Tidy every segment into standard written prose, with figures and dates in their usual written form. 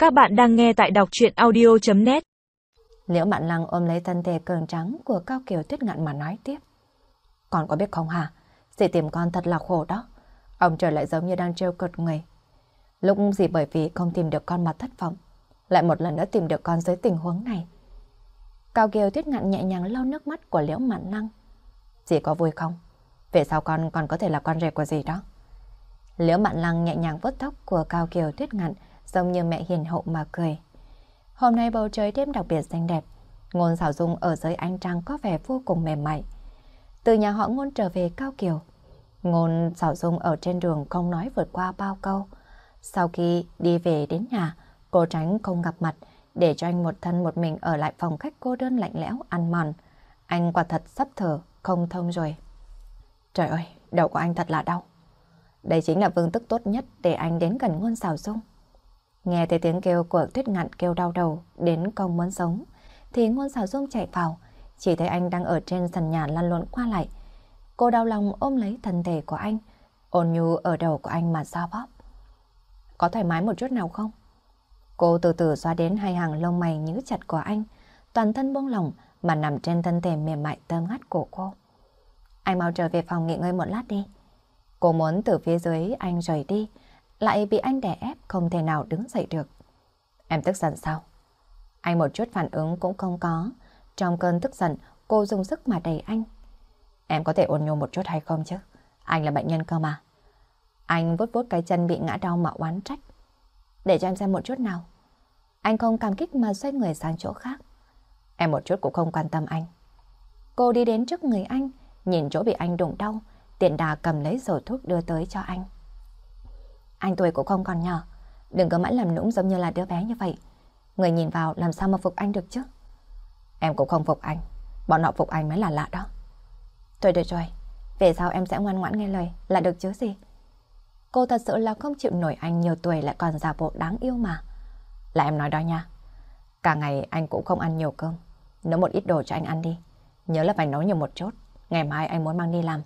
Các bạn đang nghe tại đọc truyện audio.net. Liễu Mạn Lăng ôm lấy thân thể cường trắng của Cao Kiều Tuyết Ngạn mà nói tiếp. Con có biết không hả? Dì tìm con thật là khổ đó. Ông trời lại giống như đang trêu cợt người. Lúc dì bởi vì không tìm được con mà thất vọng, lại một lần nữa tìm được con dưới tình huống này. Cao Kiều Tuyết Ngạn nhẹ nhàng lau nước mắt của Liễu Mạn Lăng. Dì có vui không? Về sau con còn có thể là con rể của dì đó. Liễu Mạn Lăng nhẹ nhàng vuốt tóc của Cao Kiều Tuyết Ngạn, giống như mẹ hiền hậu mà cười. Hôm nay bầu trời đêm đặc biệt xinh đẹp, Ngôn Sảo Dung ở dưới ánh trăng có vẻ vô cùng mềm mại. Từ nhà họ Ngôn trở về Cao Kiều, Ngôn Sảo Dung ở trên đường không nói vượt qua bao câu. Sau khi đi về đến nhà, cô tránh không gặp mặt, để cho anh một thân một mình ở lại phòng khách cô đơn lạnh lẽo ăn mòn. Anh quả thật sắp thở không thông rồi. Trời ơi, đầu của anh thật là đau. Đây chính là phương thức tốt nhất để anh đến gần Ngôn Sảo Dung. Nghe thấy tiếng kêu của Tuyết Ngạn kêu đau đầu đến không muốn sống, thì Ngôn Sảo Dung chạy vào, chỉ thấy anh đang ở trên sàn nhà lăn lộn qua lại. Cô đau lòng ôm lấy thân thể của anh, ôn nhu ở đầu của anh mà xoa bóp. Có thoải mái một chút nào không? Cô từ từ xoa đến hai hàng lông mày nhíu chặt của anh, toàn thân buông lỏng mà nằm trên thân thể mềm mại thơm ngát của cô. Anh mau trở về phòng nghỉ ngơi một lát đi. Cô muốn từ phía dưới anh rời đi, lại bị anh đè ép không thể nào đứng dậy được. Em tức giận sao? Anh một chút phản ứng cũng không có. Trong cơn tức giận, cô dùng sức mà đẩy anh. Em có thể ôn nhu một chút hay không chứ? Anh là bệnh nhân cơ mà. Anh vuốt vuốt cái chân bị ngã đau mà oán trách. Để cho em xem một chút nào. Anh không cảm kích mà xoay người sang chỗ khác. Em một chút cũng không quan tâm anh. Cô đi đến trước người anh, nhìn chỗ bị anh đụng đau, tiện đà cầm lấy dầu thuốc đưa tới cho anh. Anh tuổi cũng không còn nhỏ, đừng có mãi làm nũng giống như là đứa bé như vậy. Người nhìn vào làm sao mà phục anh được chứ? Em cũng không phục anh, bọn họ phục anh mới là lạ đó. Thôi được rồi, về sau em sẽ ngoan ngoãn nghe lời là được chứ gì. Cô thật sự là không chịu nổi anh nhiều tuổi lại còn giả bộ đáng yêu mà. Là em nói đó nha. Cả ngày anh cũng không ăn nhiều cơm, nấu một ít đồ cho anh ăn đi. Nhớ là phải nấu nhiều một chút, ngày mai anh muốn mang đi làm.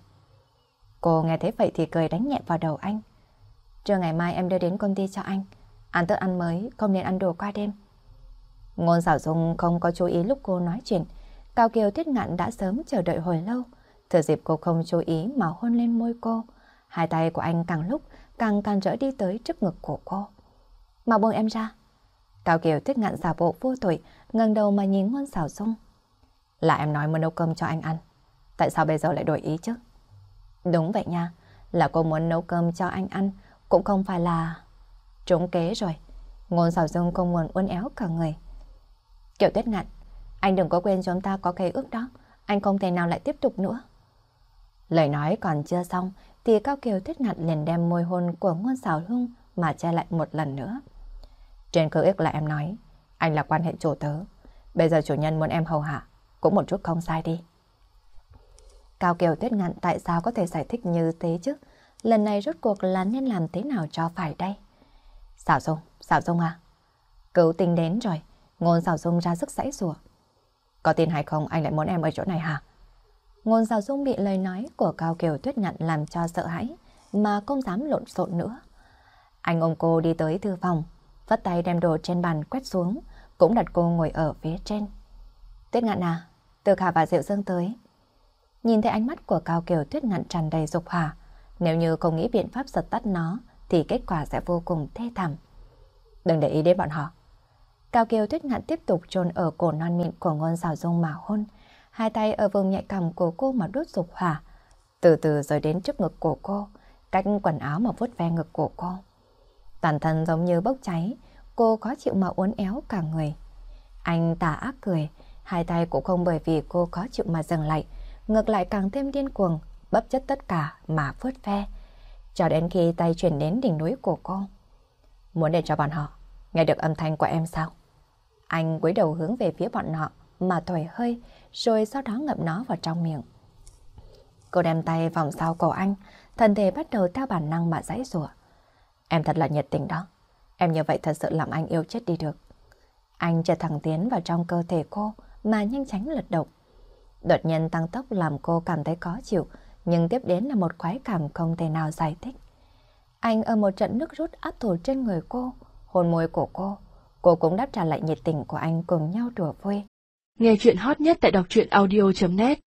Cô nghe thế vậy thì cười đánh nhẹ vào đầu anh. Trưa ngày mai em đưa đến công ty cho anh. Ăn thức ăn mới, không nên ăn đồ qua đêm. Ngôn Sảo Dung không có chú ý lúc cô nói chuyện. Cao Kiều Tuyết Ngạn đã sớm chờ đợi hồi lâu. Thừa dịp cô không chú ý mà hôn lên môi cô. Hai tay của anh càng lúc càng càn rỡ đi tới trước ngực của cô. Mà buông em ra. Cao Kiều Tuyết Ngạn giả bộ vô tội, ngẩng đầu mà nhìn Ngôn Sảo Dung. Là em nói muốn nấu cơm cho anh ăn. Tại sao bây giờ lại đổi ý chứ? Đúng vậy nha, là cô muốn nấu cơm cho anh ăn, cũng không phải là... Trúng kế rồi. Ngôn Sảo Dung không muốn uốn éo cả người. Kiều Tuyết Ngạn, anh đừng có quên chúng ta có khế ước đó. Anh không thể nào lại tiếp tục nữa. Lời nói còn chưa xong thì Cao Kiều Tuyết Ngạn liền đem môi hôn của Ngôn Sảo Dung mà che lại một lần nữa. Trên khế ước là em nói anh là quan hệ chủ tớ. Bây giờ chủ nhân muốn em hầu hạ cũng một chút không sai đi. Cao Kiều Tuyết Ngạn tại sao có thể giải thích như thế chứ? Lần này rốt cuộc là nên làm thế nào cho phải đây? Sảo Dung à? Cứu tinh đến rồi. Ngôn Sảo Dung ra sức giãy giụa. Có tin hay không anh lại muốn em ở chỗ này hả? Ngôn Sảo Dung bị lời nói của Cao Kiều Tuyết Ngạn làm cho sợ hãi mà không dám lộn xộn nữa. Anh ôm cô đi tới thư phòng, vắt tay đem đồ trên bàn quét xuống, cũng đặt cô ngồi ở phía trên. Tuyết Ngạn à, Từ Khả và Diệu Dương tới. Nhìn thấy ánh mắt của Cao Kiều Tuyết Ngạn tràn đầy dục hỏa, nếu như không nghĩ biện pháp giật tắt nó thì kết quả sẽ vô cùng thê thảm. Đừng để ý đến bọn họ. Cao Kiều Tuyết Ngạn tiếp tục chôn ở cổ non mịn của Ngôn Sảo Dung mà hôn, hai tay ở vùng nhạy cảm của cô mà đốt dục hỏa, từ từ rời đến trước ngực của cô, cách quần áo mà vuốt ve ngực của cô. Toàn thân giống như bốc cháy, cô khó chịu mà uốn éo cả người. Anh tà ác cười, hai tay cũng không bởi vì cô khó chịu mà dừng lại, ngược lại càng thêm điên cuồng, bấp chất tất cả mà vuốt ve, cho đến khi tay chuyển đến đỉnh núi của cô. Muốn để cho bọn họ nghe được âm thanh của em sao? Anh cúi đầu hướng về phía bọn họ mà thổi hơi, rồi sau đó ngậm nó vào trong miệng. Cô đem tay vòng sau cổ anh, thân thể bắt đầu theo bản năng mà giãy giụa. Em thật là nhiệt tình đó. Em như vậy thật sự làm anh yêu chết đi được. Anh chợt thẳng tiến vào trong cơ thể cô mà nhanh chóng lật độc. Đột nhiên tăng tốc làm cô cảm thấy khó chịu, nhưng tiếp đến là một khoái cảm không thể nào giải thích. Anh ở một trận nước rút áp thủ trên người cô, hôn môi của cô, Cô cũng đáp trả lại nhiệt tình của anh, cùng nhau đùa vui. Nghe chuyện hot nhất tại đọc truyện audio.net